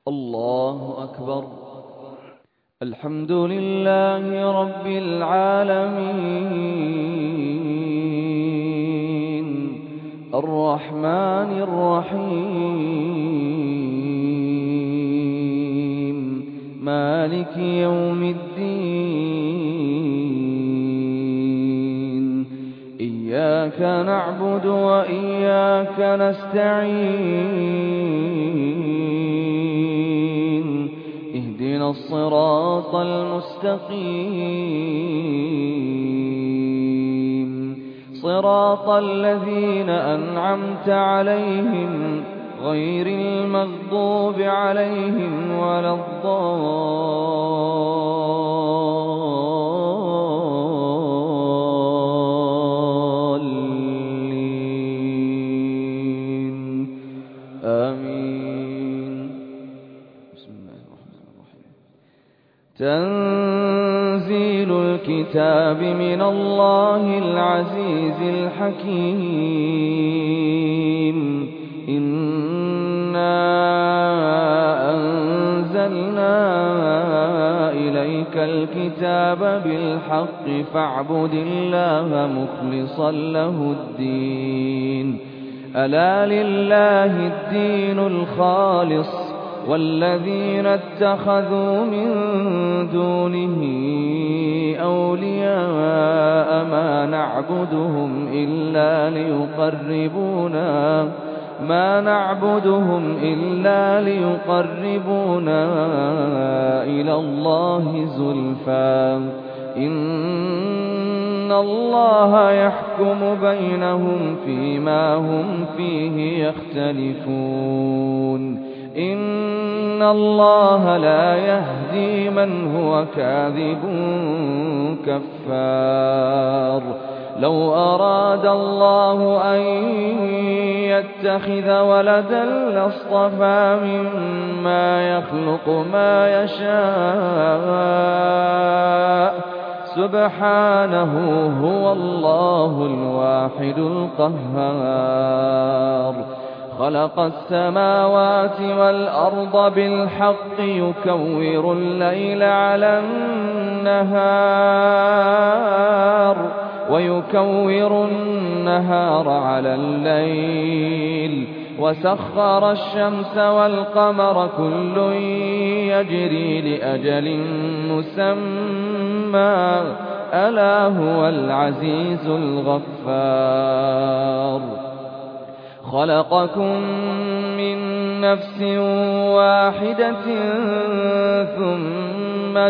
الله أكبر. الحمد لله رب العالمين الرحمن الرحيم مالك يوم الدين إياك نعبد وإياك نستعين اهدنا الصراط المستقيم صراط الذين أنعمت عليهم غير المغضوب عليهم ولا الضالين آمين. بسم الله الرحمن الرحيم. تنزيل الكتاب من الله العزيز الحكيم. إنا أنزلنا إليك الكتاب بالحق فاعبد الله مخلصا له الدين. ألا لله الدين الخالص والذين اتخذوا من دونه أولياء ما نعبدهم إلا ليقربونا إلى الله زلفى إن الله يحكم بينهم فيما هم فيه يختلفون. إن الله لا يهدي من هو كاذب كفار. لو أراد الله أن يتخذ ولدا لاصطفى مما يخلق ما يشاء سبحانه هو الله الواحد القهار. خلق السماوات والأرض بالحق يكور الليل على النهار ويكور النهار على الليل وسخر الشمس والقمر كل يجري لأجل مسمى ألا هو العزيز الغفار. خلقكم من نفس واحدة ثم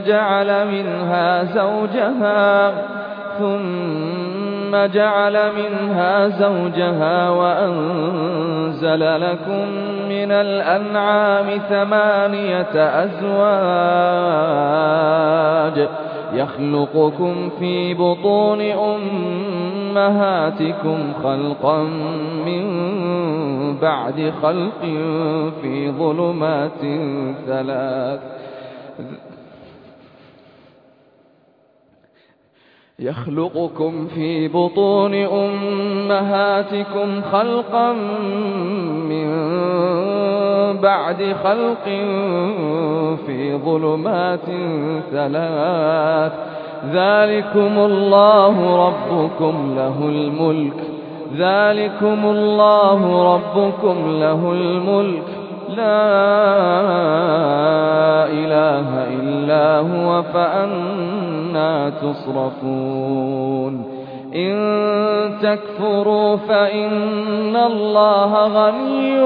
جعل منها زوجها وأنزل لكم من الأنعام 8 أزواج يخلقكم في بطون أمهاتكم خلقا من بعد خلق في ظلمات 3 يخلقكم في بطون أمهاتكم خلقا من بعد خلق في ظلمات 3 ذلكم الله ربكم له الملك لا إله إلا هو فأنى تصرفون. إن تكفروا فإن الله غني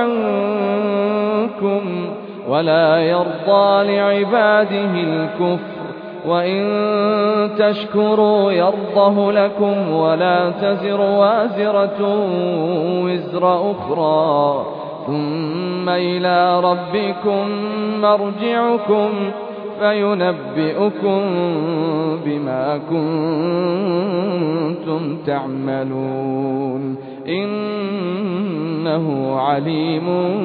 عنكم ولا يرضى لعباده الكفر وإن تشكروا يرضه لكم ولا تزر وازرة وزر أخرى ثم إلى ربكم مرجعكم فينبئكم بما كنتم تعملون إنه عليم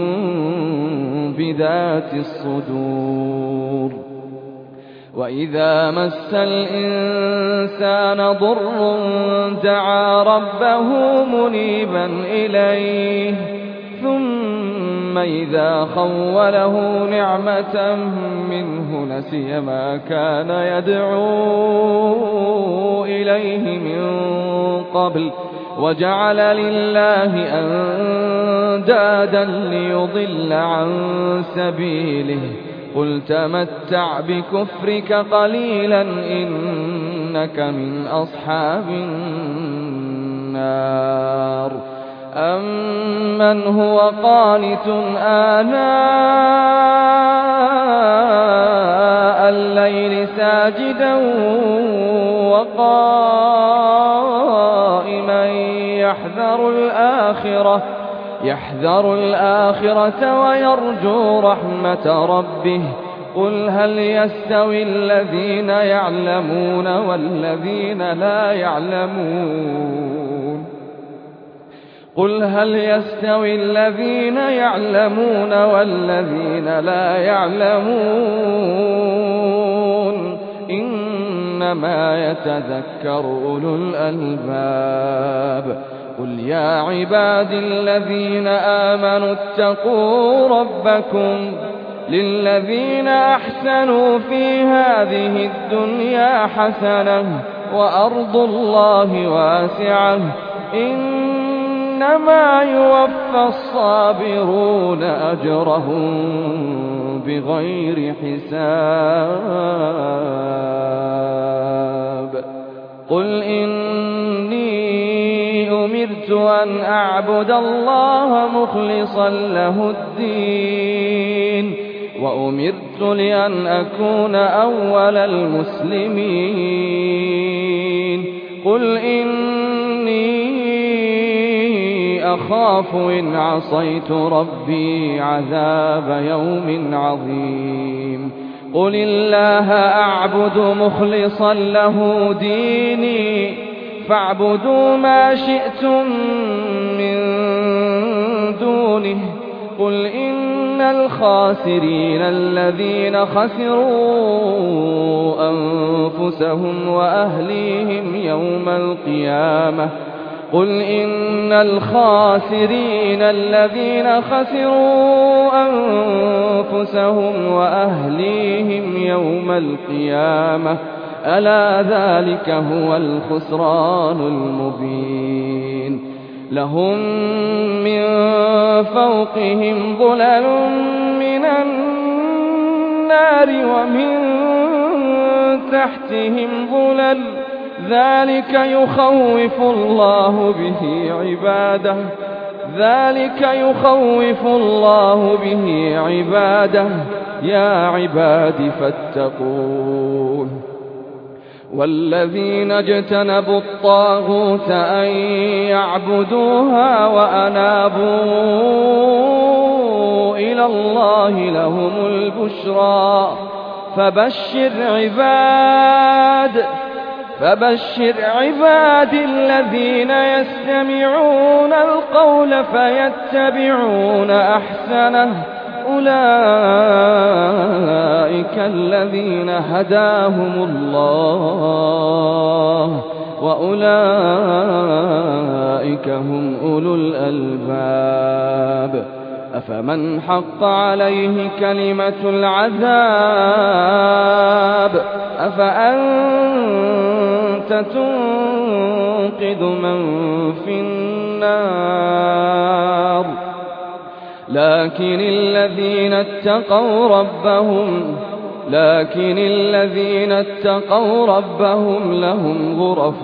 بذات الصدور. وإذا مس الإنسان ضر دعا ربه منيبا إليه ثم ثم إذا خوله نعمة منه نسي ما كان يدعو إليه من قبل وجعل لله أندادا ليضل عن سبيله قل تمتع بكفرك قليلا إنك من أصحاب النار أمن هو قانت آناء الليل ساجدا وقائما يحذر الآخرة ويرجو رحمة ربه قل هل يستوي الذين يعلمون والذين لا يعلمون قل هل يستوي الذين يعلمون والذين لا يعلمون إنما يتذكر أولو الألباب قل يا عبادي الذين آمنوا اتقوا ربكم للذين أحسنوا في هذه الدنيا حسنة وأرض الله واسعة إنما يوفى الصابرون أجرهم بغير حساب قل إني أمرت أن أعبد الله مخلصا له الدين وأمرت لأن أكون أول المسلمين قل إني أخاف إن عصيت ربي عذاب يوم عظيم قل الله أعبد مخلصا له ديني فاعبدوا ما شئتم من دونه قل إن الخاسرين الذين خسروا أنفسهم وأهليهم يوم القيامة قل إن الخاسرين الذين خسروا أنفسهم وأهليهم يوم القيامة ألا ذلك هو الخسران المبين لهم من فوقهم ظلل من النار ومن تحتهم ظلل ذلك يخوف الله به عباده يا عباد فاتقون والذين اجتنبوا الطاغوت أن يعبدوها وأنابوا إلى الله لهم البشرى فبشر عباد الذين يستمعون القول فيتبعون أحسنه أولئك الذين هداهم الله وأولئك هم أولو الألباب أفمن حق عليه كلمة العذاب أفأنت تنقذ من في النار لكن الذين اتقوا ربهم لهم غرف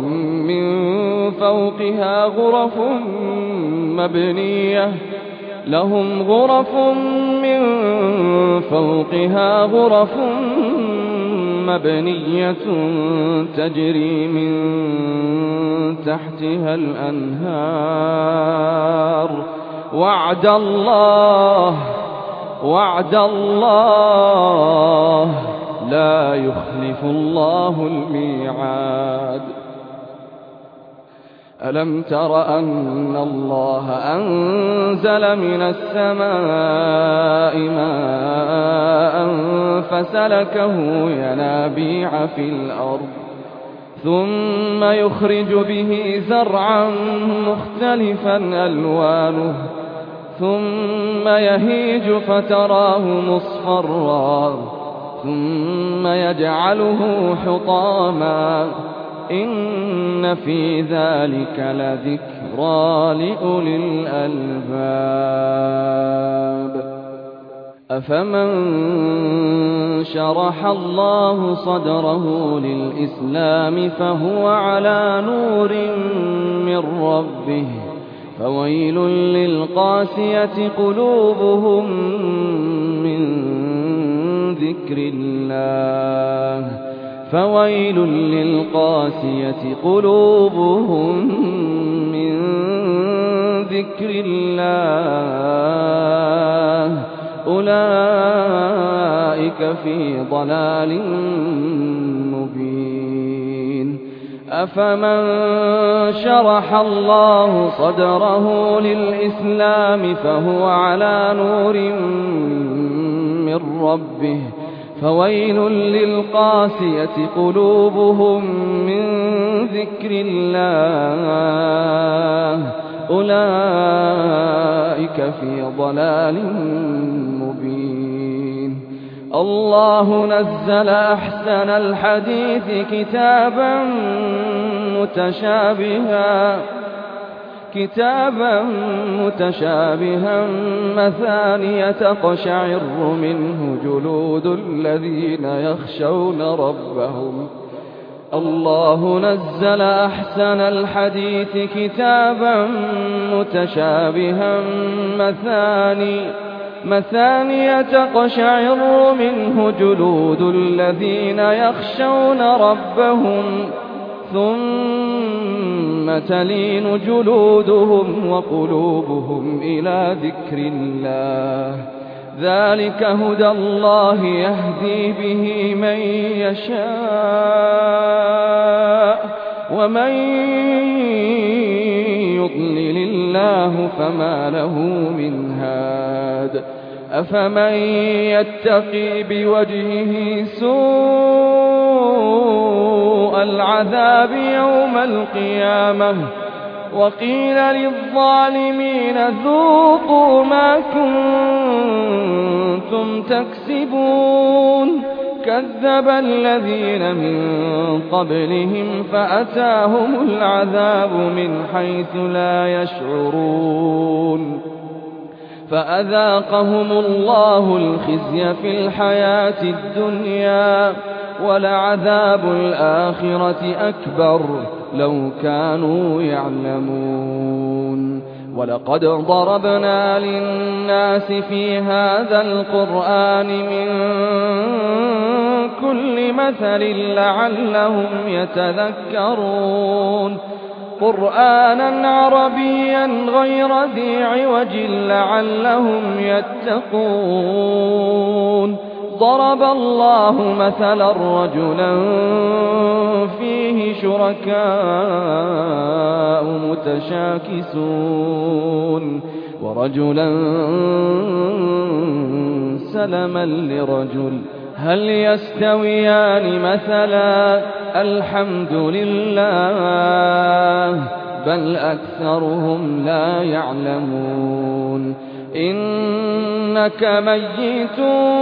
من فوقها غرف مبنية تجري من تحتها الأنهار وعد الله لا يخلف الله الميعاد ألم تر أن الله أنزل من السماء ماء فسلكه ينابيع في الأرض ثم يخرج به زرعا مختلفا ألوانه ثم يهيج فتراه مصفرا ثم يجعله حطاما إن في ذلك لذكرى لأولي الألباب أفمن شرح الله صدره للإسلام فهو على نور من ربه فويل للقاسية قلوبهم من ذكر الله فويل للقاسية قلوبهم من ذكر الله أولئك في ضلال مبين أفمن شرح الله صدره للإسلام فهو على نور من ربه فويل للقاسية قلوبهم من ذكر الله أولئك في ضلال مبين الله نزل أحسن الحديث كتابا متشابها مثانية تقشعر منه جلود الذين يخشون ربهم الله نزل أحسن الحديث كتابا متشابها مثانية تقشعر منه جلود الذين يخشون ربهم ثم تلين جلودهم وقلوبهم إلى ذكر الله ذلك هدى الله يهدي به من يشاء ومن يضلل الله فما له من هاد أفمن يتقي بوجهه سوء العذاب يوم القيامة وقيل للظالمين ذوقوا ما كنتم تكسبون كذب الذين من قبلهم فأتاهم العذاب من حيث لا يشعرون فأذاقهم الله الخزي في الحياة الدنيا ولعذاب الآخرة أكبر لو كانوا يعلمون ولقد ضربنا للناس في هذا القرآن من كل مثل لعلهم يتذكرون قرآنا عربيا غير ذي عوج لعلهم يتقون ضرب الله مثلا رجلا فيه شركاء متشاكسون ورجلا سلما لرجل هل يستويان مثلا الحمد لله بل أكثرهم لا يعلمون إنك ميت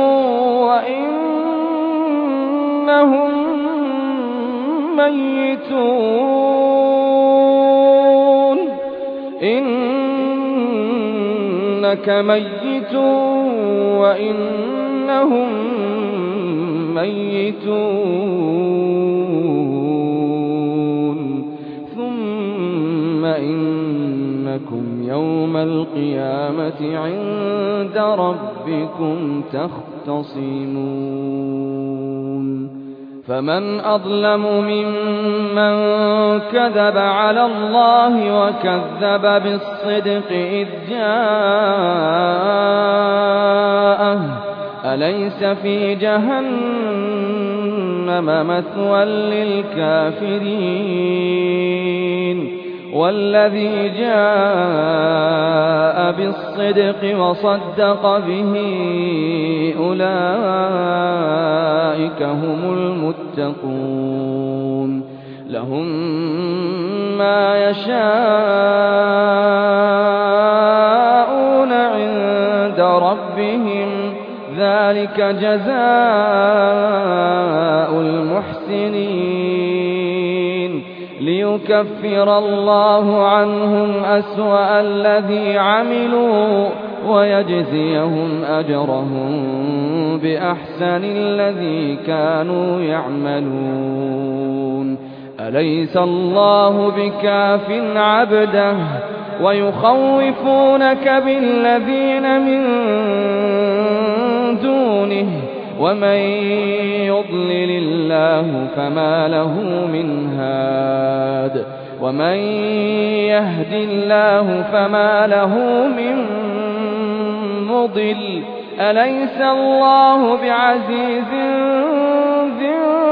وإنهم ميتون إنك ميت وإنهم ميتون ثم إنكم يوم القيامة عند ربكم تختصمون فمن أظلم ممن كذب على الله وكذب بالصدق إذ جاءه أليس في جهنم مثوى للكافرين والذي جاء بالصدق وصدق به أولئك هم المتقون لهم ما يشاءون ذلك جزاء المحسنين ليكفر الله عنهم أسوأ الذي عملوا ويجزيهم أجرهم بأحسن الذي كانوا يعملون أليس الله بكاف عبده ويخوفونك بالذين من دونه ومن يضلل الله فما له من هاد ومن يهد الله فما له من مضل أليس الله بعزيز ذي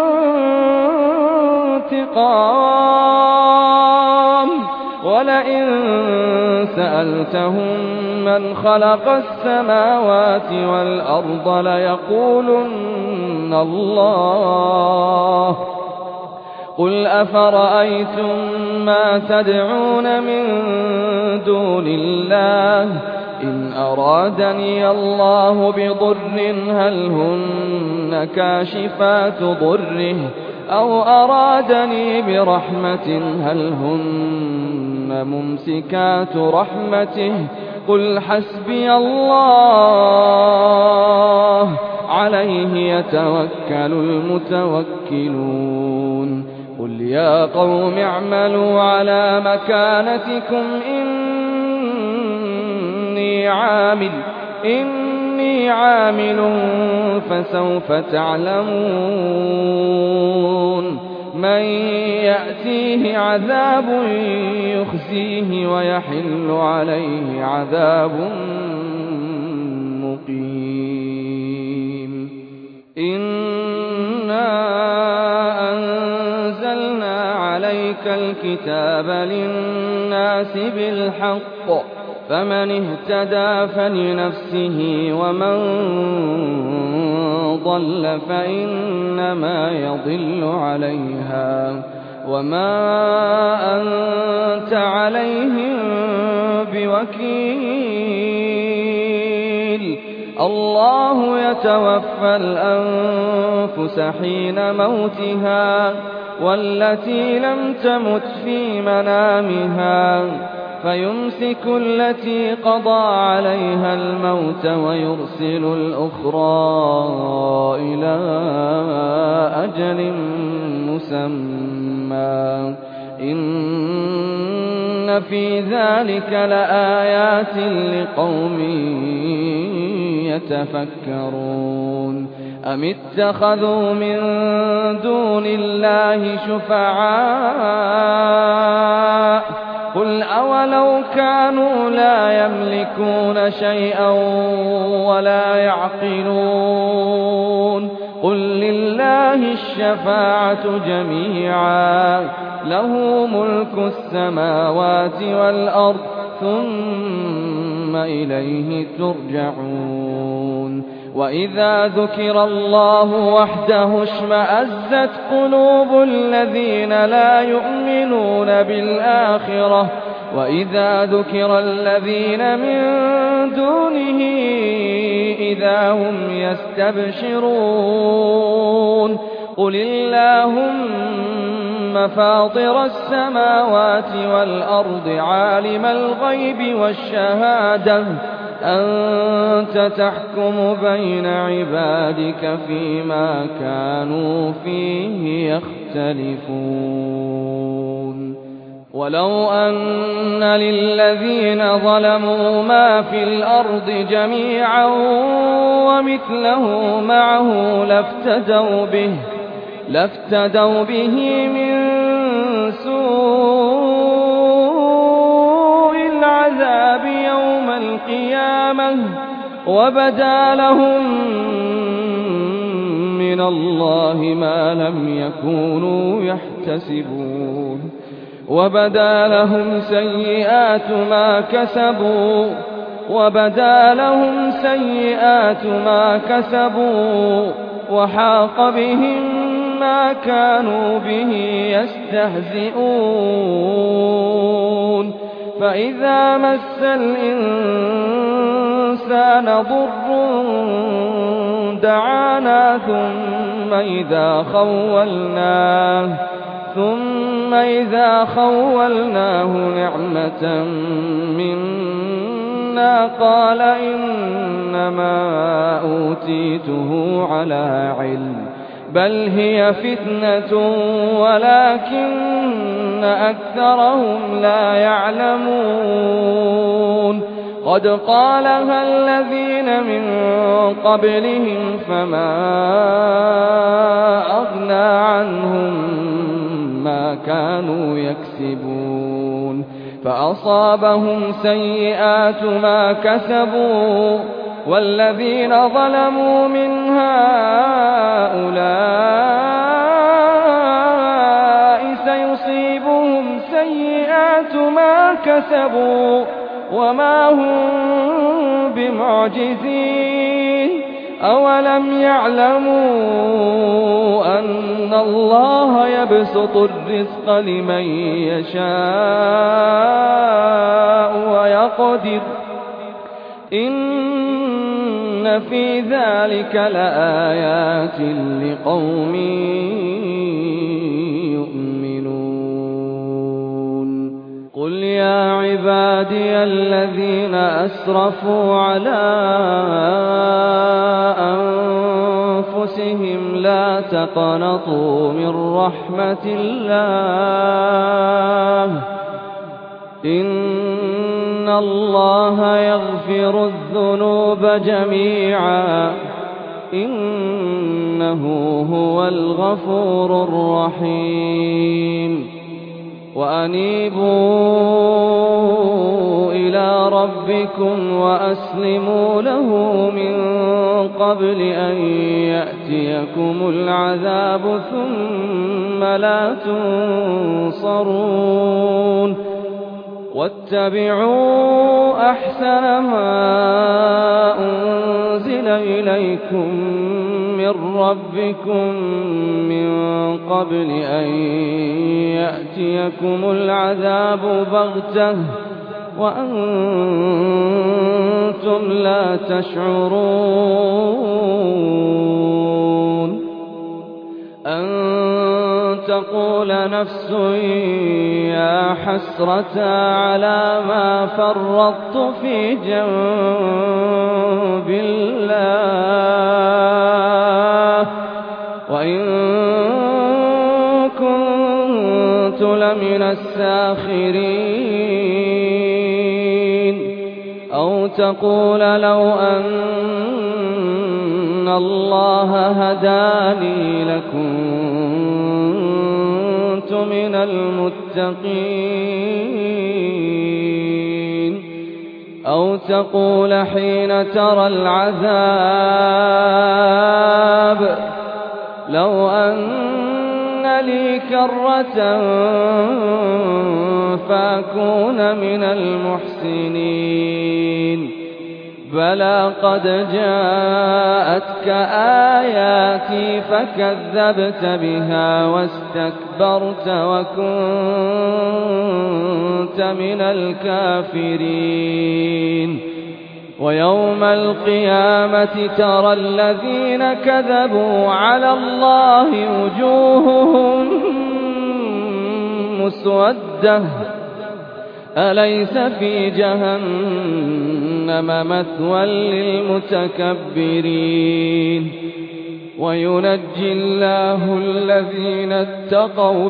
انتقام ولئن سألتهم من خلق السماوات والأرض ليقولن الله قل أفرأيتم ما تدعون من دون الله إن أرادني الله بضر هل هن كاشفات ضره أو أرادني برحمة هل هن ممسكات رحمته قل حسبي الله عليه يتوكل المتوكلون قل يا قوم اعملوا على مكانتكم إني عامل فسوف تعلمون من يأتيه عذاب يخزيه ويحل عليه عذاب مقيم إنا أنزلنا عليك الكتاب للناس بالحق فمن اهتدى فلنفسه ومن ضل فإنما يضل عليها وما أنت عليهم بوكيل الله يتوفى الأنفس حين موتها والتي لم تمت في منامها فيمسك التي قضى عليها الموت ويرسل الأخرى إلى أجل مسمى إن في ذلك لآيات لقوم يتفكرون أم اتخذوا من دون الله شفعاء قل أولو كانوا لا يملكون شيئا ولا يعقلون قل لله الشفاعة جميعا له ملك السماوات والأرض ثم إليه ترجعون وإذا ذكر الله وحده اشمأزت قلوب الذين لا يؤمنون بالآخرة وإذا ذكر الذين من دونه إذا هم يستبشرون قل اللهم فاطر السماوات والأرض عالم الغيب والشهادة أنت تحكم بين عبادك فيما كانوا فيه يختلفون ولو أن للذين ظلموا ما في الأرض جميعا ومثله معه لافتدوا به من سوء العذاب يوم القيامة وبدا لهم من الله ما لم يكونوا يحتسبون وبدا لهم سيئات ما كسبوا وحاق بهم ما كانوا به يستهزئون فإذا مس الإنسان الإنسان ضر دعانا ثم إذا خولناه نعمة منا قال إنما أوتيته على علم بل هي فتنة ولكن أكثرهم لا يعلمون قد قالها الذين من قبلهم فما أغنى عنهم ما كانوا يكسبون فأصابهم سيئات ما كسبوا والذين ظلموا من هؤلاء سيصيبهم سيئات ما كسبوا وما هم بمعجزين أولم يعلموا أن الله يبسط الرزق لمن يشاء ويقدر إن في ذلك لآيات لقوم يؤمنون قل يا عبادي الذين أسرفوا على أنفسهم لا تقنطوا من رحمة الله إن الله يغفر الذنوب جميعا إنه هو الغفور الرحيم وأنيبوا إلى ربكم وأسلموا له من قبل أن يأتيكم العذاب ثم لا تنصرون واتبعوا أحسن ما أنزل إليكم من ربكم من قبل أن يأتيكم العذاب بغتة وأنتم لا تشعرون أن تقول نفس يا حسرة على ما فرطت في جنب الله وإن كنت لمن الساخرين أو تقول لو أن الله هداني لكنت من المتقين أو تقول حين ترى العذاب لو أن لي كرة فأكون من المحسنين بلى قد جاءتك آياتي فكذبت بها واستكبرت وكنت من الكافرين ويوم القيامة ترى الذين كذبوا على الله وجوههم مسودة أليس في جهنم مثوى للمتكبرين وينجي الله الذين اتقوا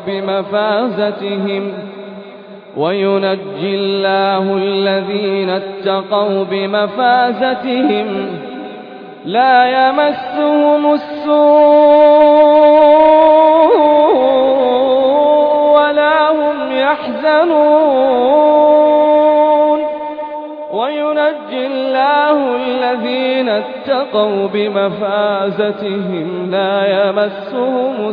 بمفازتهم لا يمسهم السوء ولا هم يحزنون وينجي الله الذين اتقوا بمفازتهم لا يمسهم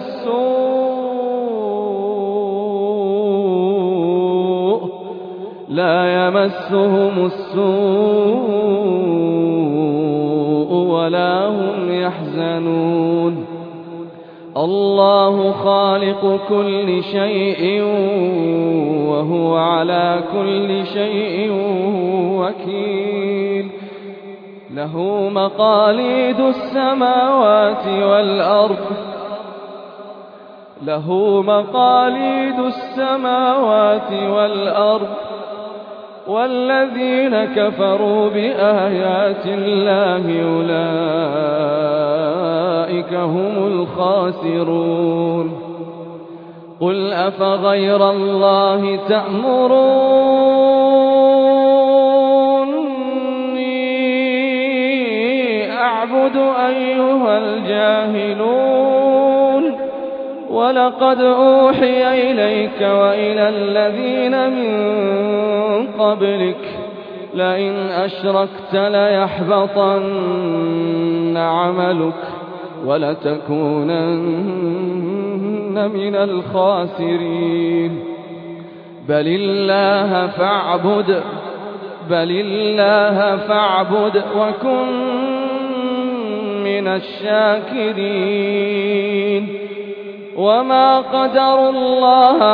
السوء ولا هم يحزنون الله خالق كل شيء وهو على كل شيء وكيل له مقاليد السماوات والأرض والذين كفروا بآيات الله أولئك هم الخاسرون قل أفغير الله تأمروني أعبد أيها الجاهلون ولقد أوحي إليك وإلى الذين من قبلك لئن أشركت ليحبطن عملك ولتكونن من الخاسرين بل الله فاعبد وكن من الشاكرين وما قدروا الله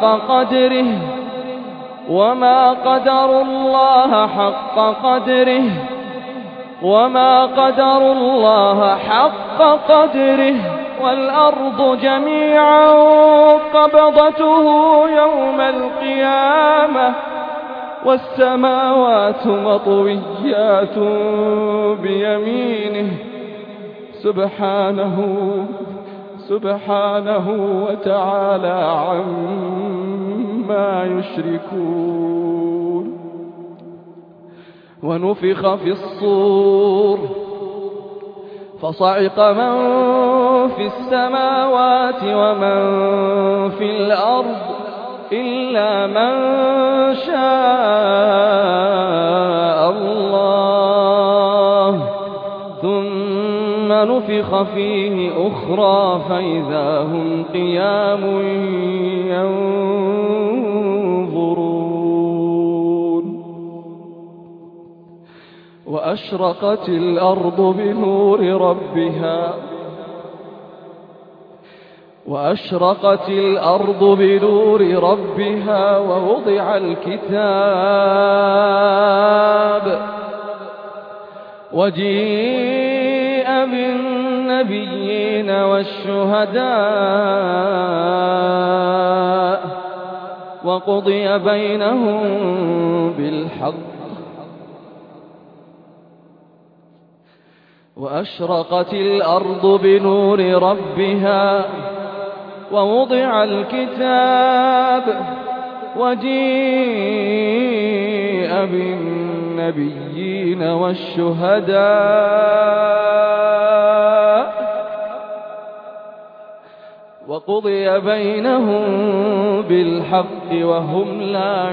حق قدره والأرض جميعا قبضته يوم القيامة والسماوات مطويات بيمينه سبحانه وتعالى عما يشركون ونفخ في الصور فصعق من في السماوات ومن في الأرض إلا من شاء الله ثم نفخ فيه أخرى فإذا هم قيام ينظرون وأشرقت الأرض بنور ربها ووضع الكتاب وجيء بالنبيين والشهداء وقضي بينهم بالحق وأشرقت الأرض بنور ربها ووضع الكتاب وجيء بالنبيين والشهداء وقضي بينهم بالحق وهم لا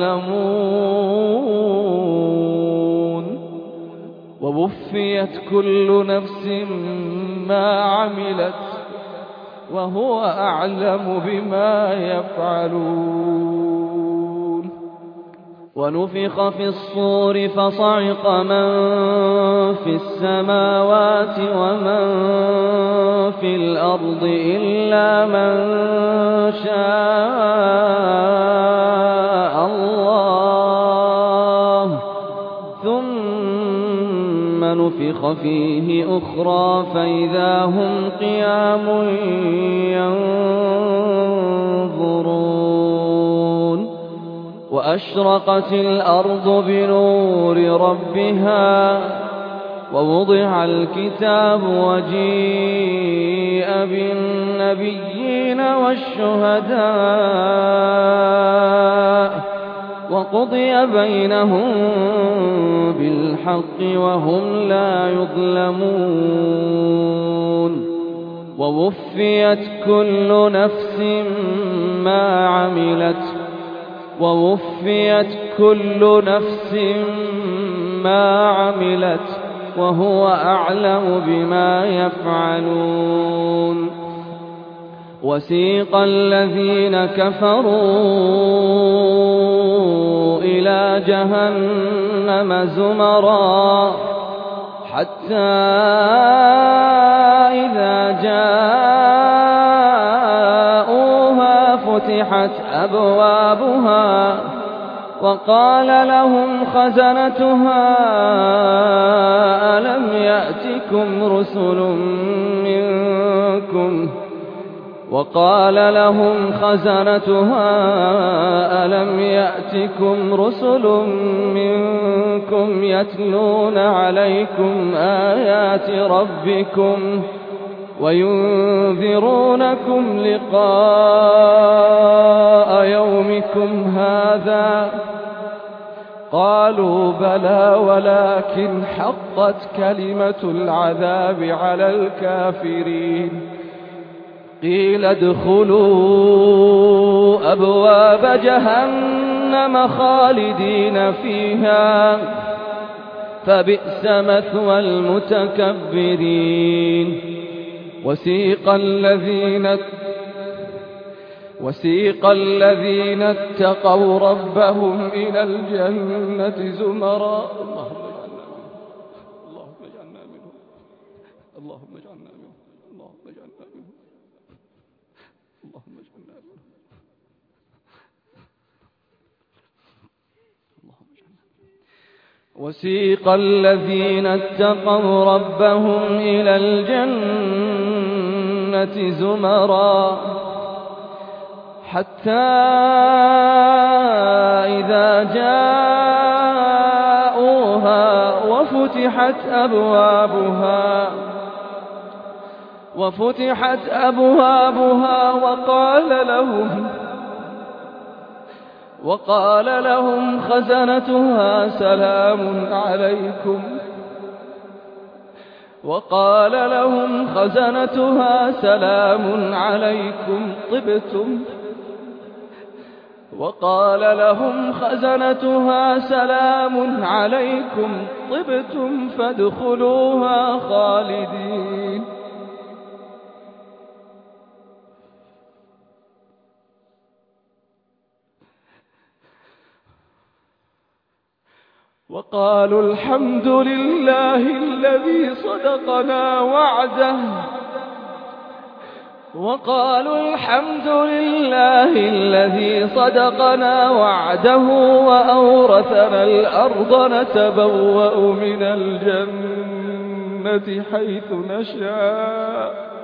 يظلمون ووفيت كل نفس ما عملت وهو أعلم بما يفعلون ونفخ في الصور فصعق من في السماوات ومن في الأرض إلا من شاء الله ثم نفخ فيه أخرى فإذا هم قيام ينظرون وأشرقت الأرض بنور ربها ووضع الكتاب وجيء بالنبيين والشهداء وقضي بينهم بالحق وهم لا يظلمون ووفيت كل نفس ما عملت وهو أعلم بما يفعلون وسيق الذين كفروا إلى جهنم زمرا حتى إذا جاءوها فتحت أبوابها وقال لهم خزنتها ألم يأتكم رسل منكم يتلون عليكم آيات ربكم وينذرونكم لقاء يومكم هذا؟ قالوا بلى ولكن حقت كلمة العذاب على الكافرين. قيل ادخلوا أبواب جهنم خالدين فيها فبئس مثوى المتكبرين. وسيق الذين اتقوا ربهم إلى الجنة زمرا. اللهم اجعلنا منهم. وسيق الذين اتقوا ربهم إلى الجنة زمرا حتى إذا جاءوها وفتحت أبوابها وقال لهم خزنتها سلام عليكم طبتم فادخلوها خالدين. وقالوا الحمد لله الذي صدقنا وعده وأورثنا الأرض نتبوأ من الجنة حيث نشاء.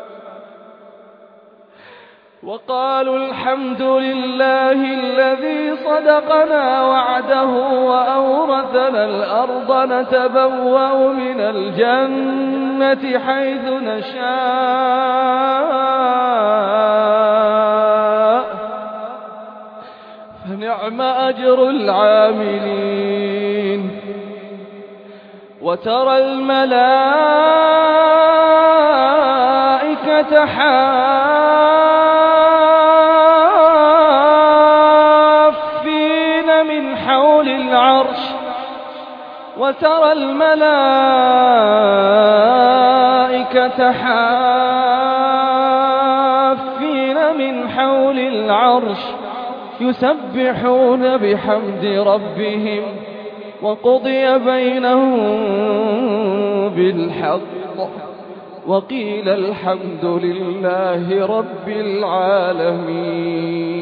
وقالوا الحمد لله الذي صدقنا وعده وأورثنا الأرض نتبوأ من الجنة حيث نشاء فنعم أجر العاملين. وترى الملائكة حافين من حول العرش يسبحون بحمد ربهم وقضي بينهم بالحق وقيل الحمد لله رب العالمين.